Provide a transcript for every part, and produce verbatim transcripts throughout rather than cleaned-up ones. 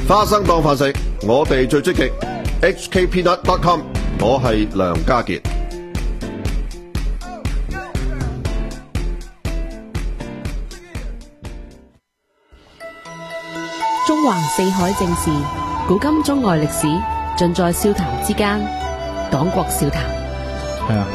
花生當飯食，我哋最積極。H K Peanut dot com， 我係梁家傑。 中環四海正事，古今中外歷史，盡在笑談之間。黨國笑談。 係啊。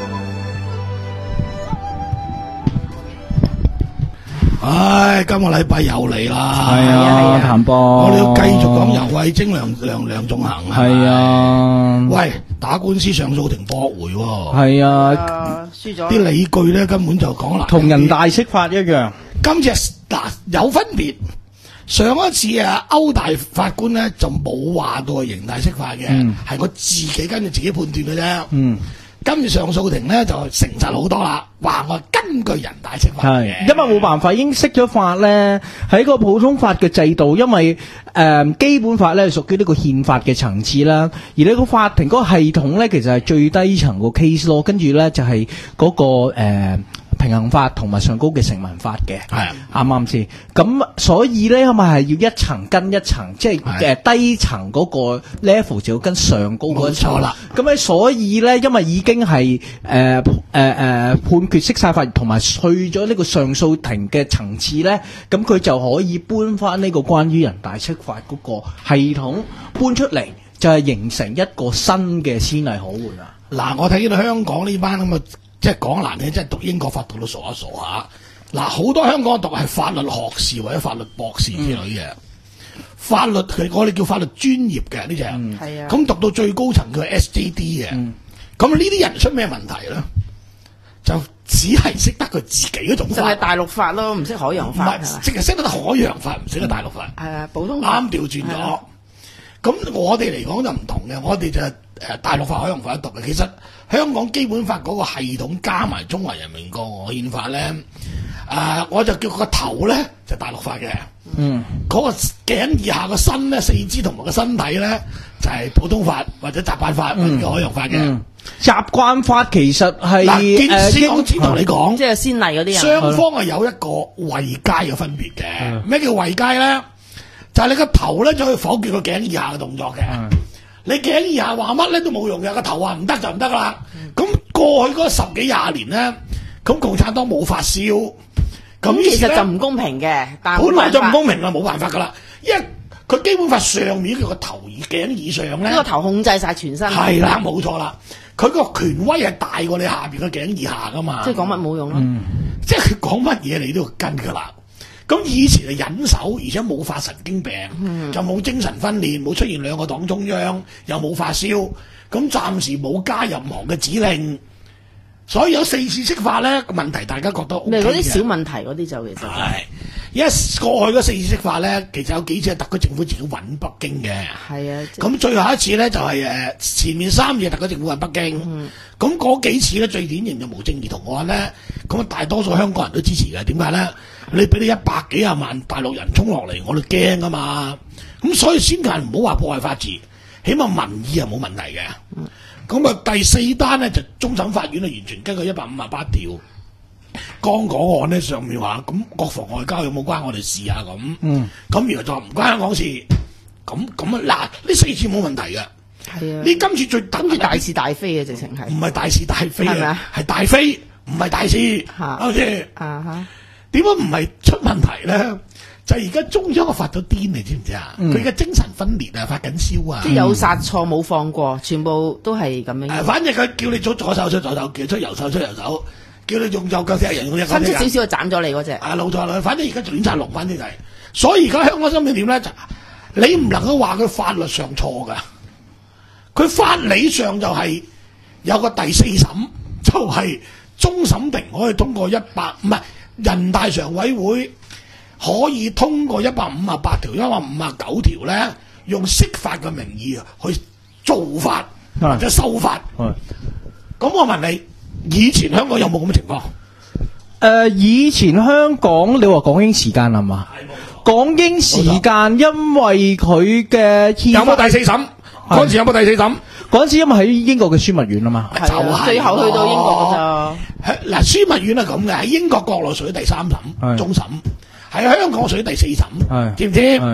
唉，今個禮拜又嚟啦。 係啊，譚波。 我哋要繼續講游蕙禎、梁梁梁頌恆。 係啊。 喂，打官司上訴庭駁回喎。 係啊。 輸咗。 啲理據咧根本就講啦。 同人大釋法一樣。 今次嗱有分別。上一次啊，歐大法官咧就冇話到係刑大釋法嘅，係我自己跟住自己判斷嘅啫。嗯，今次上訴庭咧就誠實好多啦，話我根據人大釋法嘅， 因為冇辦法已經釋咗法咧，喺個普通法嘅制度，因為誒、呃、基本法咧屬於呢個憲法嘅層次啦，而呢個法庭嗰個系統咧其實係最低層個 case law，跟住咧就係、是、嗰、那個誒。呃平衡法同埋上高嘅成文法嘅，係啱啱先？咁所以咧，咪係要一層跟一層，即係誒低層嗰個 level 就要跟上高嗰一層啦。咁咧，所以咧，因為已經係誒誒誒判決釋晒法，同埋去咗呢個上訴庭嘅層次咧，咁佢就可以搬翻呢個關於人大釋法嗰個系統搬出嚟，就係形成一個新嘅先例可換啊！ 嗱，我睇到香港呢班咁嘅。即係講難聽，即係讀英國法讀到傻一傻下。嗱，好多香港讀係法律學士或者法律博士之類嘅、嗯，法律佢我哋叫法律專業嘅呢隻。係啊。咁讀到最高層叫 S J D 嘅。咁呢啲人出咩問題咧？就只係識得佢自己嗰種法。 就係大陸法咯，唔識海洋法。唔係， 淨係識得海洋法，唔識得大陸法。係啊，普通法。啱調轉咗。咁我哋嚟講就唔同嘅，我哋就誒大陸法、海洋法讀嘅。其實香港基本法嗰個系統加埋中華人民共和國憲法咧，誒、呃、我就叫個頭咧就是、大陸法嘅，嗯，嗰、那個頸以下個身咧、四肢同埋個身體咧就係、是、普通法或者習慣法、嗯、或者海洋法嘅。嗯、習慣法其實係誒，先我先同你講， 即係先例嗰啲人， 雙方係有一個位階嘅分別嘅。咩叫位階咧？就係、是、你個頭咧就可以否決個頸以下嘅動作嘅。你頸以下話乜咧都冇用嘅，個頭話唔得就唔得啦。咁、嗯、過去嗰十幾廿年咧，咁共產黨冇發燒，咁其實就唔公平嘅。但本來就唔公平啦，冇辦法噶啦，因為佢基本法上面佢個頭頸以上咧，呢、 這個頭控制晒全身。係啦，冇錯啦，佢個權威係大過你下邊個頸以下噶嘛。 即係講乜冇用咯、嗯， 即係佢講乜嘢你都要跟噶啦。咁以前係忍手，而且冇發神經病，嗯、就冇精神分裂，冇出現兩個黨中央，又冇發燒，咁暫時冇加任何嘅指令，所以有四次釋法咧個問題，大家覺得 O K 嘅。 嗰啲小問題嗰啲就其實係， 因為過去嗰四次釋法咧，其實有幾次係特區政府自己揾北京嘅。係啊，咁最後一次咧就係、是、誒前面三次特區政府揾北京，咁、嗯、嗰幾次咧最典型就無正義同案咧，咁大多數香港人都支持嘅。點解咧？你俾你一百幾廿萬大陸人衝落嚟，我哋驚噶嘛。咁所以先近唔好話破壞法治，起碼民意係冇問題嘅。咁、嗯、啊第四單咧就終審法院啊完全根據一百五十八條，剛果案咧上面話咁國防外交有冇關我哋事啊咁。嗯。咁原來就唔關香港事。咁咁啊嗱，呢四次冇問題嘅。係啊。呢今次最等住大是大非嘅直情係。 唔係大是大非啊，係大非，唔係大事。嚇。好似。啊哈。點解唔係出問題咧？就係而家中央啊發咗癲，你知唔知啊？佢、嗯、嘅精神分裂啊，發緊燒啊！ 即係有殺錯冇放過，全部都係咁樣、 呃。反正佢叫你左左手出左手，叫出右手出右手，叫你用右腳踢人用右腳踢人。伸出少少就斬咗你嗰隻。啊，老錯啦！反正而家亂晒龍，反正就係、是。所以而家香港心理點咧？就你唔能夠話佢法律上錯噶，佢法理上就係有個第四審，就係終審庭可以通過一百唔係。人大常委會可以通過一百五十八條、一百五十九條咧，用釋法嘅名義去造法或者修法。咁我問你，以前香港有冇咁嘅情況？誒、 呃，以前香港你話港英時間係嘛？港英時間因為佢嘅有冇第四審？嗰陣時有冇第四審？ 嗰陣時因為喺英國嘅樞密院啊嘛， 就係最後去到英國咋。 嗱，樞密院係咁嘅，喺英國國內屬於第三審終審，喺香港屬於第四審，知唔知？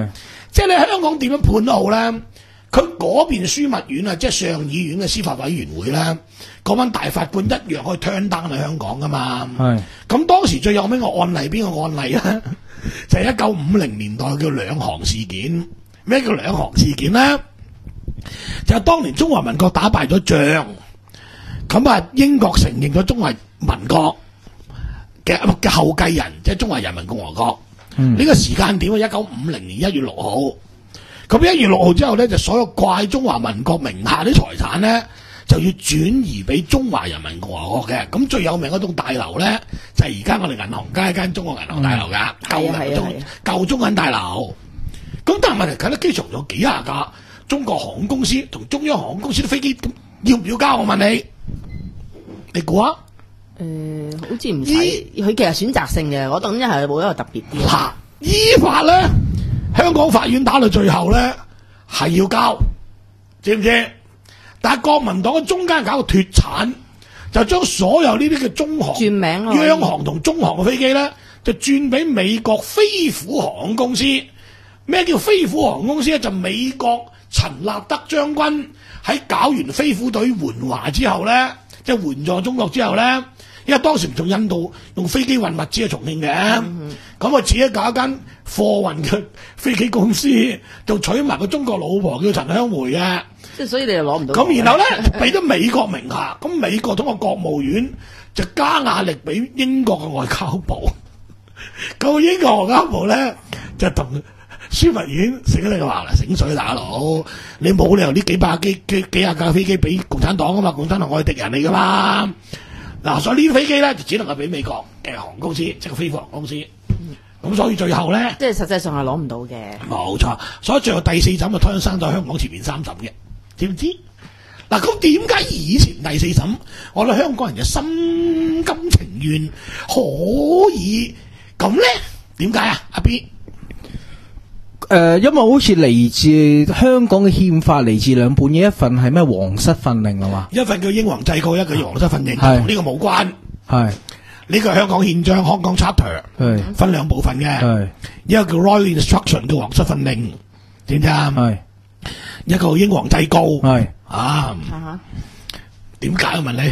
即係你香港點樣判都好咧，佢嗰邊樞密院啊，即係上議院嘅司法委員會咧，嗰班大法官一樣可以 turn down 喺香港噶嘛。係。咁當時最有名嘅案例邊個案例咧？就係一九五零年代叫兩航事件。咩叫兩航事件咧？就係當年中華民國打敗咗仗，咁啊英國承認咗中華民國嘅嘅後繼人，即係中華人民共和國。呢、嗯、個時間點啊，一九五零年一月六號。咁一月六號之後咧，就所有掛喺中華民國名下啲財產咧，就要轉移俾中華人民共和國嘅。咁最有名嗰棟大樓咧，就係而家我哋銀行街間中國銀行大樓噶，舊嘅中舊中銀大樓。咁但係問題，啟德機場有幾廿架中國航空公司同中央航空公司啲飛機，咁要唔要交？我問你，你估啊？ 誒、呃，好似唔使，佢其實選擇性嘅，我等一係冇一個特別啲。 嗱，依法咧，香港法院打到最後咧係要交，知唔知？但係國民黨喺中間搞個脫產，就將所有呢啲嘅中航、 轉名、 央航同中航嘅飛機咧，就轉俾美國飛虎航空公司。咩叫飛虎航空公司咧？就美國陳立德將軍喺搞完飛虎隊援華之後咧，即係援助中國之後咧。因為當時唔從印度用飛機運物資去重慶嘅，咁、嗯、我自己搞一間貨運嘅飛機公司，就娶埋個中國老婆叫陳香梅嘅， 即係所以你又攞唔到。 咁然後咧俾咗美國名下，咁美國通過國務院就加壓力俾英國嘅外交部，咁英國外交部咧就同樞密院醒你話啦，醒水打佬，你冇理由呢幾百機幾幾廿架飛機俾共產黨啊嘛，共產黨我係敵人嚟噶嘛。嗱、啊，所以呢啲飛機咧就只能夠俾美國嘅航空公司，即係飛虎航空公司。咁、嗯、所以最後咧， 即係實際上係攞唔到嘅。 冇錯，所以最後第四審就推生咗香港前面三審嘅，知唔知？嗱，咁點解以前第四審我哋香港人嘅心甘情願可以咁咧？點解啊？阿 B？ 誒、呃，因為好似嚟自香港嘅憲法嚟自兩本嘢，一份係咩皇室訓令啊嘛， 一份叫英皇制誥，一個叫皇室訓令，同呢個冇關。係呢個係香港憲章香港 Charter， 分兩部分嘅，一個叫 Royal Instruction 叫皇室訓令，知唔知啊？係一個英皇制誥，係啊。點解我問你？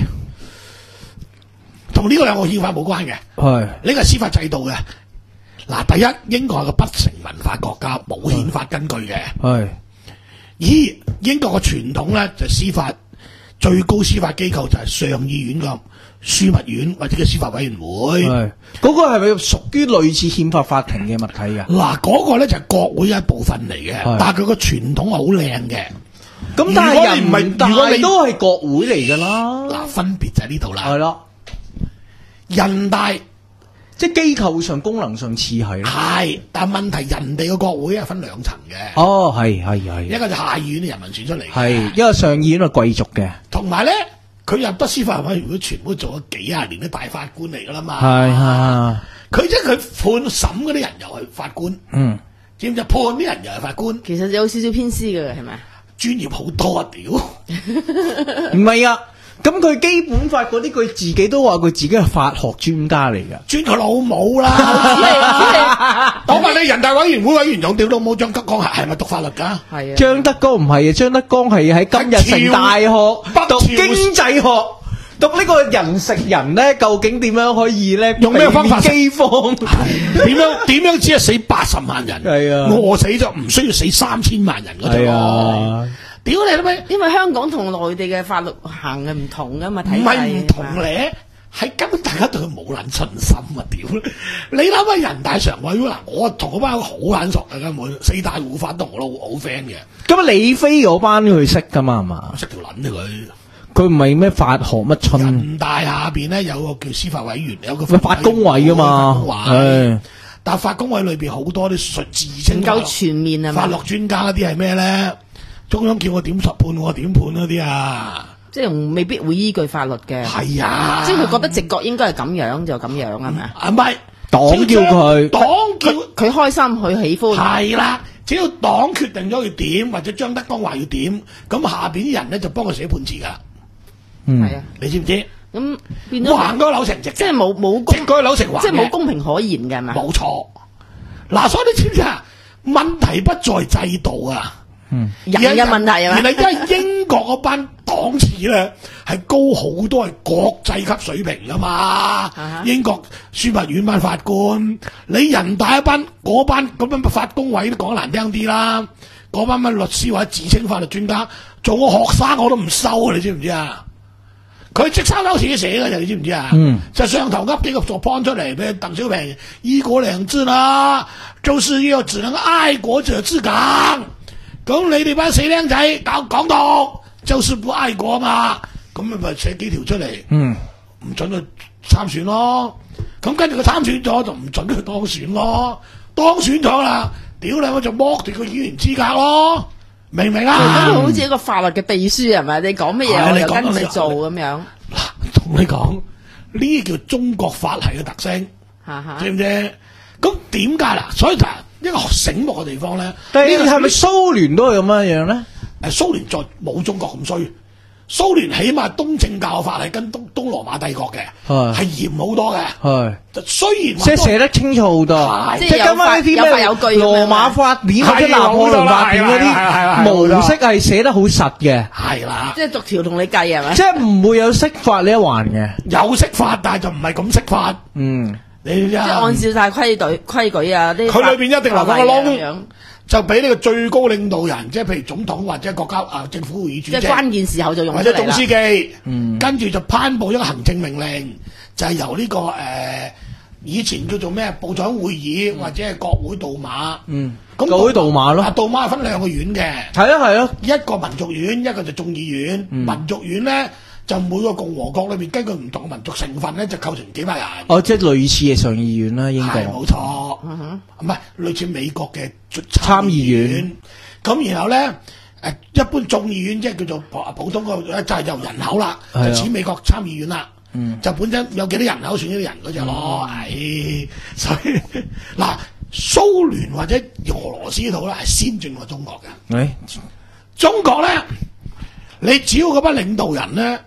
同呢個兩個憲法冇關嘅，係呢個係司法制度嘅。嗱，第一，英國係個不成文法國家，冇憲法根據嘅。係。二，英國嘅傳統咧就係司法最高司法機構就係上議院嘅樞密院或者嘅司法委員會。係。嗰、那個係咪屬於類似憲法法庭嘅物體㗎？嗱，嗰個咧就係國會一部分嚟嘅，但係佢個傳統係好靚嘅。咁但係人民大都係國會嚟㗎啦。嗱，分別就喺呢度啦。係咯。人大。即係機構上功能上似係咯，係，但問題人哋嘅國會係分兩層嘅。哦，係係係，一個就下議院啲人民選出嚟，係一個上議院係貴族嘅。同埋咧，佢入得司法委員會，全部做咗幾廿年啲大法官嚟噶啦嘛。係係，佢即係佢判審嗰啲人又係法官，嗯，知唔知判啲人又係法官？其實有少少偏私嘅係咪？專業好多啊屌，唔係啊。咁佢基本法嗰啲，佢自己都話佢自己係法學專家嚟噶，專佢老母啦！我問你，人大委員會委員長屌老母張德江係係咪讀法律噶？係啊，張德江唔係啊，張德江係喺今日成大學讀經濟學，讀呢個人食人咧，究竟點樣可以咧？用咩方法？饑荒點樣點樣只係死八十萬人？係啊，餓死咗唔需要死三千萬人嗰啲啊！屌你啦咩？因為香港同內地嘅法律行嘅唔同噶嘛，睇唔係唔同咧，係根本大家對佢冇撚信心啊！屌你諗下人大常委會嗱，我同嗰班好撚熟嘅根本四大護法同我都好 friend 嘅。咁啊，李飛嗰班佢識噶嘛係嘛？識條撚嘅佢，佢唔係咩法學乜春？人大下邊咧有個叫司法委員，有個法工委噶嘛，係。但係法工委裏邊好多啲術自稱唔夠全面啊嘛，法律專家嗰啲係咩咧？中央叫我點裁判，我點判嗰啲啊？即係未必會依據法律嘅。係啊，即係佢覺得直覺應該係咁樣就咁樣，係咪啊？唔係，黨叫佢，黨叫佢開心，佢喜歡。係啦，只要黨決定咗要點，或者張德江話要點，咁下邊啲人咧就幫佢寫判詞噶。嗯，係啊，你知唔知？咁變咗橫嗰個柳成直，即係冇冇直嗰個柳成橫，即係冇公平可言嘅係咪？冇錯。嗱，所以你知唔知啊？ 問題不在制度啊， 嗯， 人嘅問題啊嘛。 原來因為英國嗰班檔次咧係高好多，係國際級水平噶嘛。 Uh-huh. 英國樞密院班法官，你人大一班嗰班咁樣法工委都講難聽啲啦，嗰班乜律師或者自稱法律專家，做個學生我都唔收啊！你知唔知啊？佢即收收自己寫嘅，你知唔知啊？嗯，就上頭噏幾個作 point 出嚟俾鄧小平，一國兩制啦，就是要只能愛國者治港。咁你哋班死僆仔搞港獨，就是不愛國嘛？咁咪咪寫幾條出嚟，嗯，唔准佢參選咯。咁跟住佢參選咗，就唔准佢當選咯。當選咗啦，屌你我就剝奪個議員資格咯。明唔明啊？ 咁好似一個法律嘅秘書係咪？你講乜嘢我就跟住做咁樣。 嗱，同你講呢叫中國法系嘅特性，知唔知？咁點解啦？所以就一個醒目嘅地方咧。 但係係咪蘇聯都係咁樣樣咧？ 誒，蘇聯再冇中國咁衰。蘇聯起碼東正教法係跟東東羅馬帝國嘅，係嚴好多嘅。係，雖然即係寫得清楚好多， 即係今晚呢啲咩羅馬法典或者拿破崙法典嗰啲模式係寫得好實嘅。 係啦， 即係逐條同你計係咪？ 即係唔會有釋法呢一環嘅， 有釋法，但係就唔係咁釋法。嗯，你即係按照晒規矩規矩啊，啲佢裏邊一定留個窿。就俾呢個最高領導人，即係譬如總統或者國家啊政府會議主席， 即係關鍵時候就用出嚟啦。 或者總書記，嗯，跟住就頒布一個行政命令，就係、是、由呢、這個誒、呃、以前叫做咩部長會議、嗯、或者係國會杜馬，嗯，咁國會杜馬咯， 啊杜馬係分兩個院嘅， 係啊係啊， 一個民族院，一個就眾議院，嗯、民族院咧。就每個共和國裏邊根據唔同嘅民族成分咧，就構成幾百人。哦， 即係類似嘅上議院啦，英國。係冇錯，唔、嗯、係類似美國嘅參議院。咁然後咧，誒一般眾議院即係叫做普通個，就係、是、由人口啦，就似美國參議院啦。嗯，就本身有幾多人口選幾多人嗰隻咯。係、嗯，所以嗱，蘇聯或者俄羅斯呢套咧係先進過中國嘅。誒、哎，中國咧，你只要嗰班領導人咧。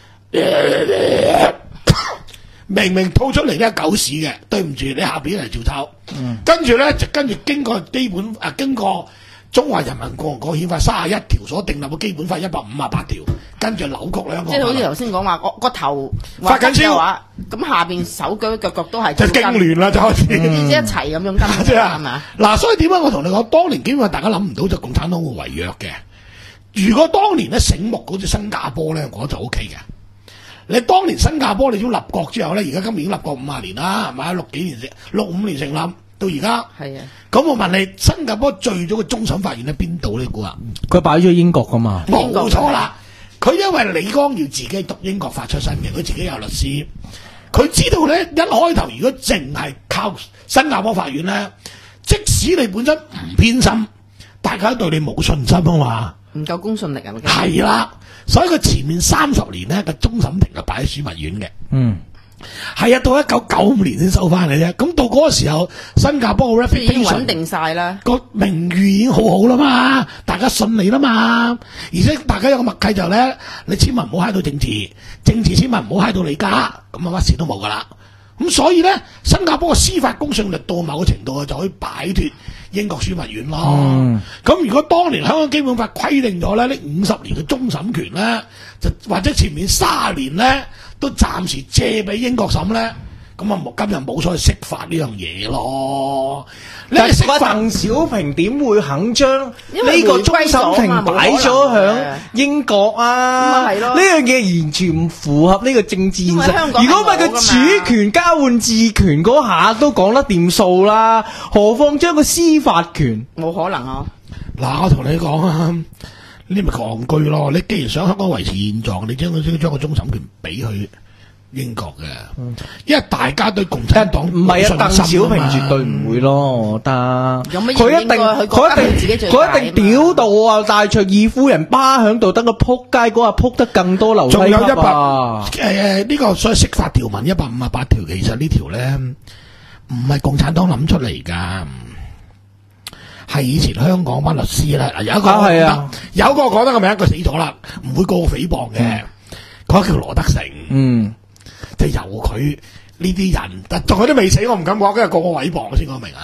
明明吐出嚟咧狗屎嘅，對唔住，你下邊嚟照抄。嗯、跟住咧就跟住經過基本啊，經過中華人民共和國憲法三十一條所訂立嘅基本法一百五十八條，跟住扭曲兩個。即係好似頭先講話，個個頭發緊燒話，咁下邊手腳腳腳都係就痙攣啦，就開始、嗯、一齊咁樣跟，係咪啊？嗱，所以點解我同你講，當年基本上大家諗唔到就共產黨會違約嘅。如果當年咧醒目嗰隻新加坡咧，我就 O K 嘅。你當年新加坡你都立國之後咧，而家今年已經立國五十年啦，係咪？六幾年成，六五年成立到而家。係啊。咁我問你，新加坡最早嘅終審法院喺邊度呢？你估啊？佢擺咗英國噶嘛？冇錯啦。佢因為李光耀自己讀英國法出身嘅，佢自己有律師，佢知道咧一開頭如果淨係靠新加坡法院咧，即使你本身唔偏心，大家都對你冇信心啊嘛。唔夠公信力啊！係啦，所以佢前面三十年咧個終審庭就擺喺樞密院嘅。嗯，係啊，到一九九五年先收翻嚟啫。咁到嗰個時候，新加坡嘅 reputation 已經穩定晒啦，個名譽已經好好啦嘛，大家信你啦嘛。而且大家有個默契就咧，你千萬唔好揩到政治，政治千萬唔好揩到你家，咁啊乜事都冇噶啦。咁所以咧，新加坡嘅司法公信力到某個程度就可以擺脫英國樞密院咯。咁、嗯、如果當年香港基本法規定咗咧，呢五十年嘅終審權咧，就或者前面三十年咧，都暫時借俾英國審咧，咁啊今日冇所謂釋法呢樣嘢咯。但係鄧小平點會肯將呢個終審庭擺咗響英國啊？呢樣嘢完全唔符合呢個政治現實。如果唔係佢主權交換治權嗰下都講得掂數啦，何況將個司法權？冇可能啊！嗱，我同你講啊，你咪戇居咯。你既然想香港維持現狀，你將佢將個終審權俾佢英國嘅、嗯，因為大家對共產黨唔係啊，鄧小平絕對唔會咯，我覺得。佢一定佢一定佢一定屌到啊！戴卓爾夫人巴響度，等佢撲街嗰日撲得更多樓梯級啊！仲有一百誒呢個所謂釋法條文一百五十八條，其實這條呢條咧唔係共產黨諗出嚟噶，係以前香港班律師啦。有一個係啊，有一個講得個名，佢死咗啦，唔會告誹謗嘅，嗰、嗯、個叫羅德成。嗯。就由佢呢啲人，但仲有啲未死，我唔敢講，跟住個個毀謗先講明啊！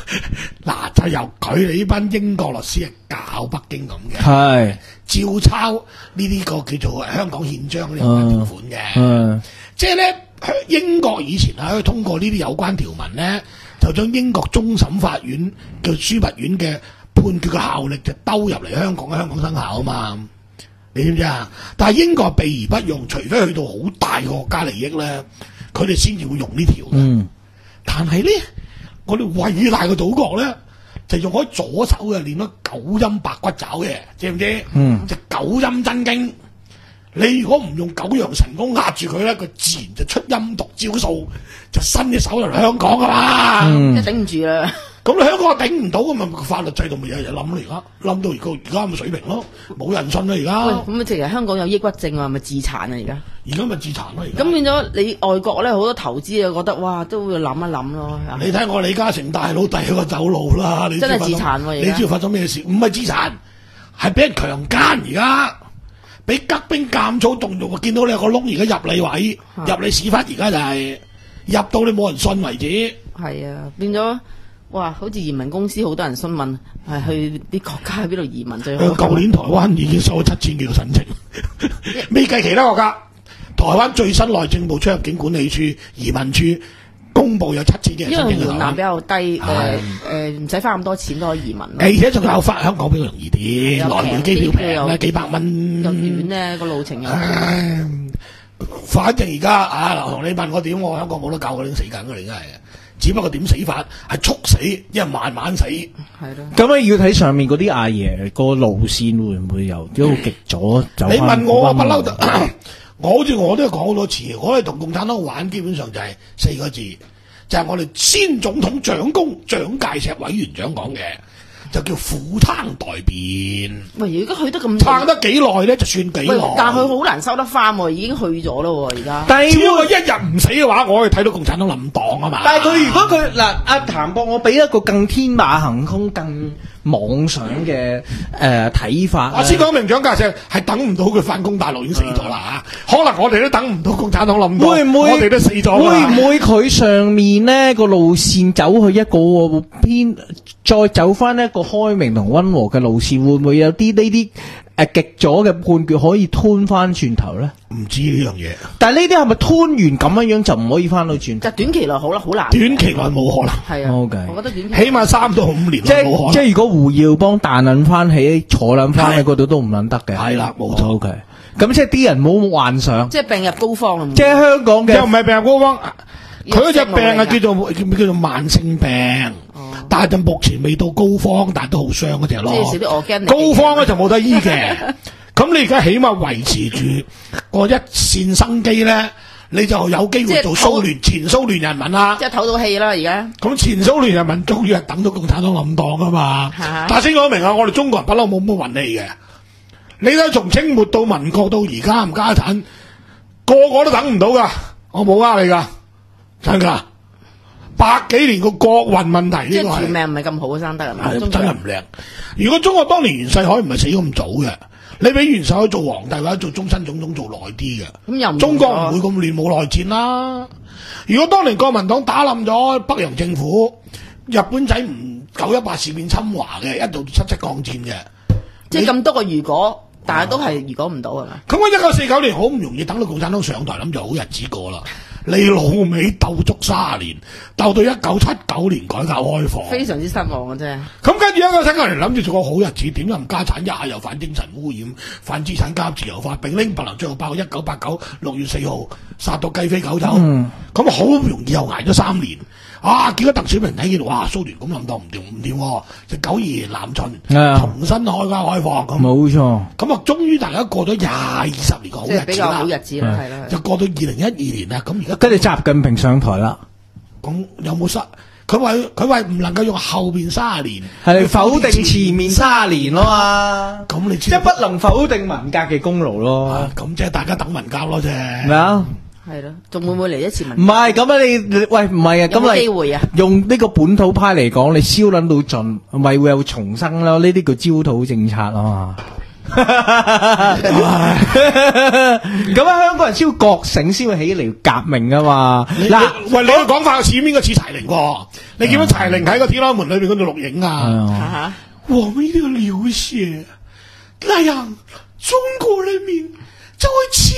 嗱，就由佢哋呢班英國律師係教北京咁嘅， 係照抄呢啲個叫做香港憲章呢啲有關條款嘅。 嗯， 即係咧，英國以前係可以通過呢啲有關條文咧，就將英國終審法院叫樞密院嘅判決嘅效力就兜入嚟香港嘅香港生效啊嘛。你知唔知啊？但係英國避而不用，除非去到好大嘅國家利益咧，佢哋先至會用呢條嘅。 嗯， 但係咧，我哋偉大嘅祖國咧，就用開左手嘅練咗九陰白骨爪嘅，知唔知？ 嗯， 就九陰真經。你如果唔用九陽神功壓住佢咧，佢自然就出陰毒招數，就伸隻手入嚟香港噶嘛。 嗯， 即係頂唔住啦。 咁你香港頂唔到，咁咪法律制度咪日日冧咯？而家冧到而家而家咁嘅水平咯，冇人信啦而家。 喂，咁啊，其實香港有抑鬱症啊，咪自殘啊而家。 而家咪自殘咯而家。 咁變咗你外國咧好多投資啊，覺得哇都會諗一諗咯。 你睇我李嘉誠大佬第一個走路啦，你知真係自殘喎！ 你知道發生咩事？唔係自殘，係俾人強姦而家。俾吉兵監操動用，見到你有個窿，而家入你位，啊、入你屎忽，而家就係、是、入到你冇人信為止。係啊，變咗哇！好似移民公司好多人詢問，係去啲國家去邊度移民最好。 舊年台灣已經收咗七千幾個申請，未計其他國家。台灣最新內政部出入境管理處、移民處公佈有七千幾人申請。 因為門檻比較低，誒誒唔使花咁多錢都可以移民。 而且仲有翻香港比較容易啲，來回機票平咧，幾百蚊。 又遠咧個路程又。 唉，反正而家啊，劉同你問我點，我香港冇得救，我已經死緊㗎，你真係。只不過點死法係速死，因為慢慢死。係咯。 咁咧要睇上面嗰啲阿爺個路線會唔會由一路極左走翻？ 你問我不嬲就，我好似我都講好多次，我哋同共產黨玩基本上就係四個字，就係、是、我哋先總統蔣公蔣介石委員長講嘅。就叫苦撐待變。 喂，而家去得咁撐得幾耐咧？就算幾耐。 但佢好難收得翻喎，已經去咗咯喎，而家。 但係只要佢一日唔死嘅話，我可以睇到共產黨冧檔啊嘛。 但係佢如果佢嗱阿譚博，我俾一個更天馬行空、更妄想嘅誒睇法。 我先講明蔣介石係等唔到佢反攻大陸已經死咗啦嚇，可能我哋都等唔到共產黨冧檔， 會唔會我哋都死咗？ 會唔會佢上面呢個路線走去一個偏，再走翻一個開明同溫和嘅路線，會唔會有啲呢啲誒極左嘅判決可以吞翻轉頭咧？ 唔知呢樣嘢。但係呢啲係咪吞完咁樣樣就唔可以翻到轉頭？ 就短期內好啦，好難。 短期內冇可能。 係啊。 Okay. 我覺得短期起碼三到五年即係冇可能。 即係如果胡耀邦彈撚翻起坐撚翻喺嗰度都唔撚得嘅。 係啦，冇錯。 O K。咁即係啲人冇幻想。 即係病入膏肓啊！ 即係香港嘅。 又唔係病入膏肓。佢嗰隻病啊叫做叫叫做慢性病，哦、但係就目前未到高方，但係都好傷嗰隻咯。 即係少啲我驚。 高方咧就冇得醫嘅，咁你而家起碼維持住個一線生機咧，你就有機會做蘇聯前蘇聯人民啦。 即係唞到氣啦，而家。咁前蘇聯人民終於係等到共產黨冧檔噶嘛？但係先講明啊，我哋中國人不嬲冇乜運氣嘅。你睇從清末到民國到而家冚家產，個個都等唔到噶，我冇呃你噶。真噶，百幾年個國運問題呢個係。即係條命唔係咁好生得係嘛？ 真係唔靚。如果中國當年袁世凱唔係死咁早嘅，你俾袁世凱做皇帝或者做終身總統做耐啲嘅， 咁又唔中國唔會咁亂冇內戰啦。如果當年國民黨打冧咗北洋政府，日本仔唔九一八事變侵華嘅，一度七七抗戰嘅， 即係咁多個如果。但係都係如果唔到係嘛？ 咁我一九四九年好唔容易等到共產黨上台，諗住好日子過啦。你老味鬥足卅年，鬥到一九七九年改革開放， 非常之失望嘅啫。 咁跟住一九七九年諗住做個好日子，點又唔家產，一下又反精神污染，反資產階級自由化，並拎白流，最後爆一九八九六月四號殺到雞飛狗走。咁好唔容易又捱咗三年。啊！見到鄧小平睇見，哇！蘇聯咁諗到唔掂唔掂，就九二年南巡，重新開家開放咁。冇錯。咁啊，終於大家過咗廿二十年個好日子啦。即係比較好日子啦，係啦。就過到二零一二年啦，咁而家跟住習近平上台啦。 咁有冇失？佢話佢話唔能夠用後邊卅年係否定前面卅年咯嘛。咁你即係不能否定文革嘅功勞咯。 咁即係大家等文革咯啫。 咩啊？ 係咯，仲會唔會嚟一次民？ 唔係咁啊！你喂唔係啊？咁你機會啊？用呢個本土派嚟講，你燒捻到盡，咪會有重生咯？呢啲叫焦土政策啊嘛。 咁啊，香港人先會覺醒，先會起嚟革命噶嘛。 嗱，喂，你個講法似邊個似柴玲喎？你見到柴玲喺個天安門裏邊嗰度錄影啊？我們一定要流血，那樣中國人民就會起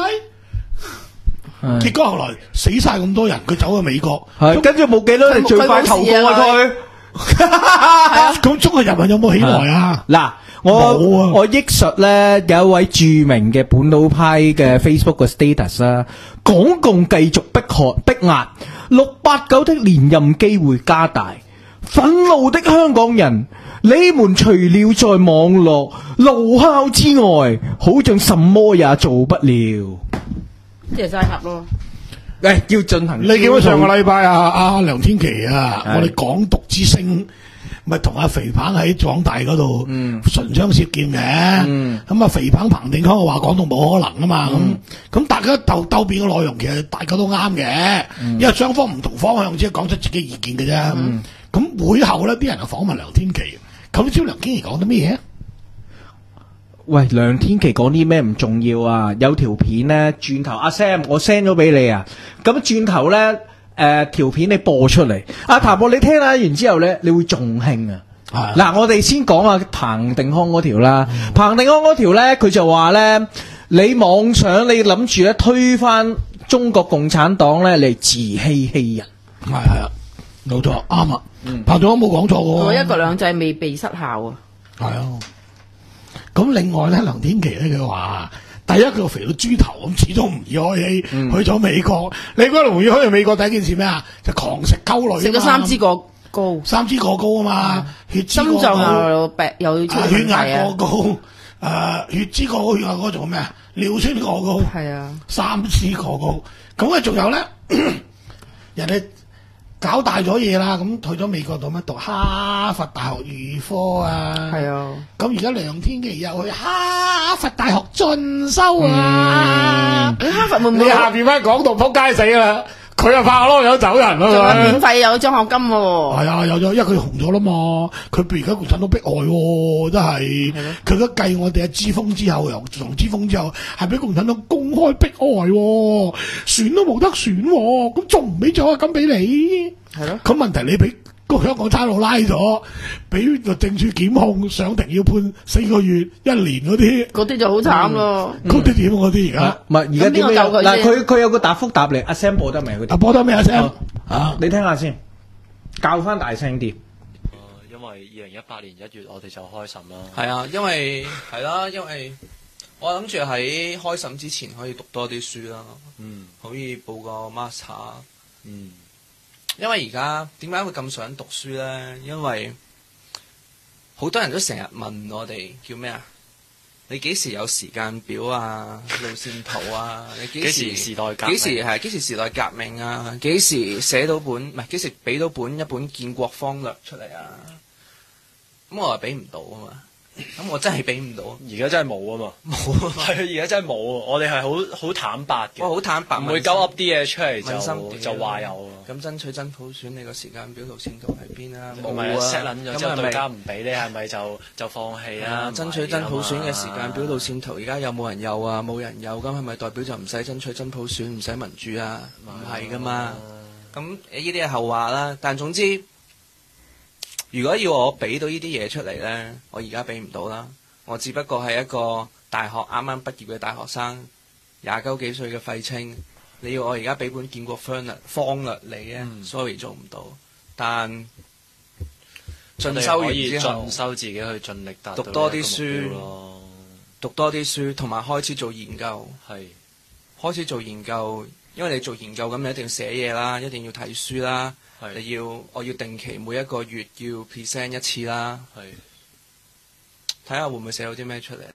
來。結果後來死晒咁多人，佢走去美國， 跟住冇幾多人最快投過佢。 咁中國人民有冇起來啊？ 嗱。我、啊、我憶述咧，有一位著名嘅本土派嘅 Facebook 嘅 status 啦，港共繼續迫害逼壓，六八九的連任機會加大，憤怒的香港人，你們除了在網絡怒哮之外，好像什麼也做不了。 即係齋合咯。 誒，要進行。 你記唔記得上個禮拜啊？阿梁天琦啊，我哋港獨之聲。咪同阿肥彭喺港大嗰度唇槍舌劍嘅，咁、嗯、啊肥彭彭定康話講到冇可能啊嘛，咁咁、嗯、大家鬥鬥辯嘅內容其實大家都啱嘅，嗯、因為雙方唔同方向只係講出自己意見嘅啫。咁、嗯嗯、會後咧，啲人就訪問梁天琦，咁知梁天琦講啲咩嘢？ 喂，梁天琦講啲咩唔重要啊？有條片咧，轉頭阿 Sam 我 send 咗俾你啊，咁轉頭咧。誒、呃，條片你播出嚟，阿譚博你聽下完之後咧，你會仲興啊！嗱、啊，我哋先講下彭定康嗰條啦。嗯、彭定康嗰條咧，佢就話咧，你妄想你諗住咧推翻中國共產黨咧嚟自欺欺人， 係係啊，冇錯，啱啊。嗯、彭定康冇講錯嘅， 我一國兩制未被失效啊。係啊， 咁另外咧，梁天琦咧佢話。第一佢肥到豬頭咁，始終唔易開氣，嗯、去咗美國。你覺得容易去美國第一件事咩啊？就狂食溝女，食咗三支過高， 三支過高啊嘛，嗯、血脂過高， 心臟又病又超血壓過高，誒、呃、血脂過高，血壓過仲有咩啊？尿酸過高， 係啊， 三支過高。咁啊，仲有咧，人哋搞大咗嘢啦，咁去咗美國度咩？讀哈佛大學預科啊， 係啊。咁而家梁天琦又去哈佛大學進修啊！ 你、嗯、哈佛會唔會你下邊翻港獨撲街死啦？佢又拍咯，有走人咯， 仲有免費有獎學金喎。 係啊，有咗，因為佢紅咗啦嘛。佢譬如而家共產黨迫害喎，真係。佢而家繼我哋阿之鋒之後，由從之鋒之後，係俾共產黨公開迫害喎，選都冇得選喎，咁仲唔俾獎學金俾你？係咯。咁問題你俾個香港差佬拉咗，俾律政處檢控，上庭要判四個月、一年嗰啲， 嗰啲就好慘咯。 嗰啲點？嗰啲而家唔係而家點樣？嗱，佢佢有個答覆答你，阿 Sam 播得未？ 啊，播得未阿 Sam？ 啊，你聽下先，教翻大聲啲。 因為二零一八年一月我哋就開審啦。 係啊，因為係啦，因為我諗住喺開審之前可以讀多啲書啦。嗯，可以報個 master。嗯。因為而家點解會咁想讀書呢？因為好多人都成日問我哋叫咩啊？你幾時有時間表啊？路線圖啊？你幾時時代革命？ 幾時係幾時時代革命啊？幾時寫到本唔係幾時俾到本一本建國方略出嚟啊？咁我話俾唔到啊嘛。咁我真係俾唔到， 而家真係冇啊嘛，冇啊，係啊，而家真係冇，我哋係好好坦白嘅， 我好坦白， 唔會鳩噏啲嘢出嚟就就話有。 咁爭取真普選，你個時間表路線圖喺邊啊？ 冇啊 set 撚咗之後對家唔俾你，係咪就就放棄啊？ 爭取真普選嘅時間表路線圖，而家有冇人有啊？冇人有，咁係咪代表就唔使爭取真普選，唔使民主啊？唔係噶嘛，咁呢啲係後話啦。但總之，如果要我俾到呢啲嘢出嚟呢，我而家俾唔到啦。我只不過係一個大學啱啱畢業嘅大學生，廿九幾歲嘅廢青。你要我而家俾本建國方略方略你呢、嗯、sorry 做唔到。但進修完之後， 進修自己去盡力達到讀多啲書，讀多啲書，同埋開始做研究。係開始做研究，因為你做研究咁，你一定要寫嘢啦，一定要睇書啦。你要我要定期每一個月要 present 一次啦，睇下會唔會寫到啲咩出嚟？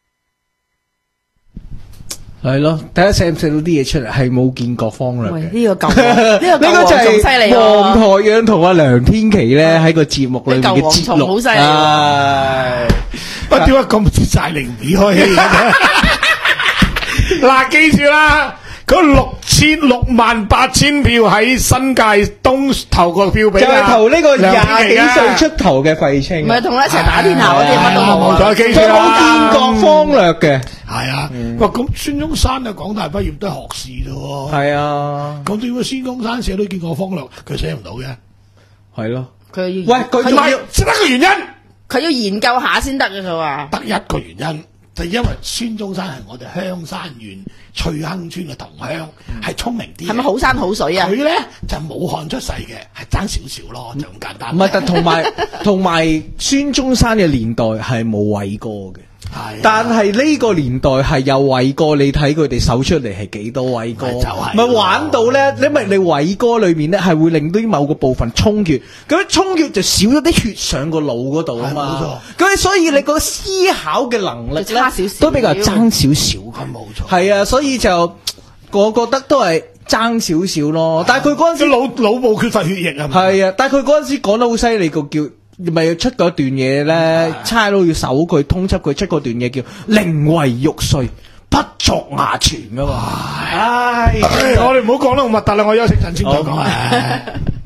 係咯，睇下寫唔寫到啲嘢出嚟，係冇見過方略嘅。 呢、這個舊呢個舊王仲犀利喎！ 黃台仰同阿梁天琦咧喺個節目裏面嘅節錄， 好犀利喎！ 我點解咁似柴玲唔開戲嘅？嗱，記住啦！ 嗰六千六萬八千票喺新界東投個票俾就係投呢個廿幾歲出出頭嘅廢青， 唔係同佢一齊打天下嗰啲乜都冇， 冇錯，記住佢啦。 冇見過方略嘅， 係啊，哇！咁孫中山啊，港大畢業都係學士啫喎。 係啊， 咁點解孫中山寫都見過方略，佢寫唔到嘅？ 係咯。 佢要喂，佢唔係只得個原因， 佢要研究下先得嘅，佢話得一個原因。就因為孫中山係我哋香山縣翠亨村嘅同鄉，係聰明啲。 係咪好山好水啊？ 佢咧就武漢出世嘅，係爭少少咯，就咁簡單。 唔係，但同埋同埋孫中山嘅年代係冇偉哥嘅。 係， 但係呢個年代係有偉哥，你睇佢哋搜出嚟係幾多偉哥， 咪就係咪玩到咧？因為你偉哥裏面咧係會令到某個部分充血，咁充血就少咗啲血上個腦嗰度啊嘛。咁所以你個思考嘅能力咧都比較爭少少， 係冇錯。 係啊，所以就我覺得都係爭少少咯。但係佢嗰陣時腦腦部缺乏血液啊， 係啊，但係佢嗰陣時講得好犀利個叫。咪出嗰段嘢咧，差佬要搜佢通緝佢出嗰段嘢叫寧為玉碎，不作衙傳噶嘛。唉， 我哋唔好講得咁核突啦，我休息陣先再講啊。